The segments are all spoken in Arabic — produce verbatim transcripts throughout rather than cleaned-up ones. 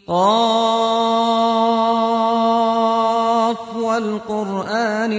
قاف والقرآن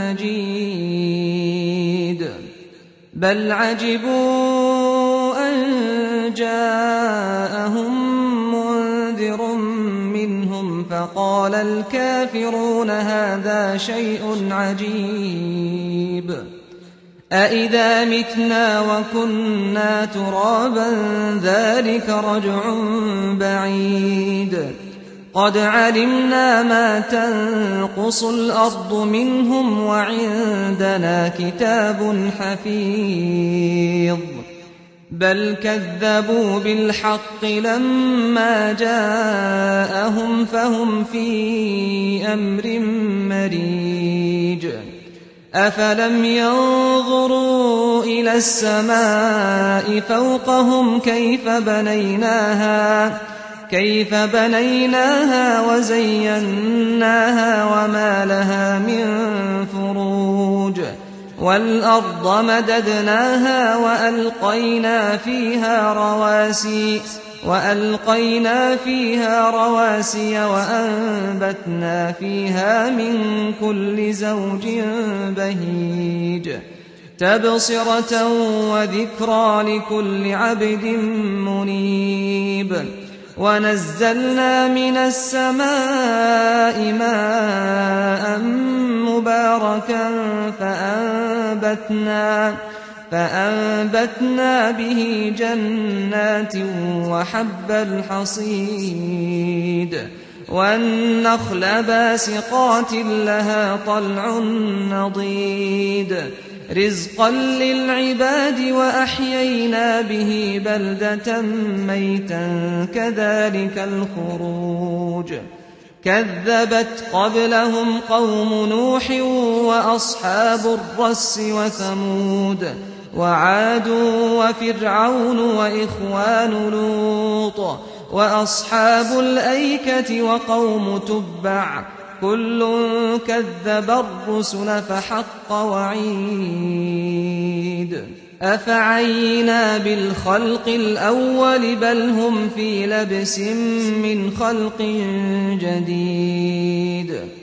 المجيد بل عجبوا أن جاءهم منذر منهم فقال الكافرون هذا شيء عجيب أإذا متنا وكنا ترابا ذلك رجع بعيد قد علمنا ما تنقص الأرض منهم وعندنا كتاب حفيظ بل كذبوا بالحق لما جاءهم فهم في أمر مريج أفلم ينظروا إلى السماء فوقهم كيف بنيناها كيف بنيناها وزيناها وما لها من فروج والأرض مددناها وألقينا فيها رواسي وألقينا فيها رواسي وأنبتنا فيها من كل زوج بهيج تبصرة وذكرى لكل عبد منيب ونزلنا من السماء ماء مباركا فأنبتنا فأنبتنا به جنات وحب الحصيد والنخل باسقات لها طلع نضيد رزقا للعباد وأحيينا به بلدة ميتا كذلك الخروج كذبت قبلهم قوم نوح وأصحاب الرس وثمود وعاد وفرعون وإخوان لوط وأصحاب الأيكة وقوم تبع كل كذب الرسل فحق وعيد أفعينا بالخلق الأول بل هم في لبس من خلق جديد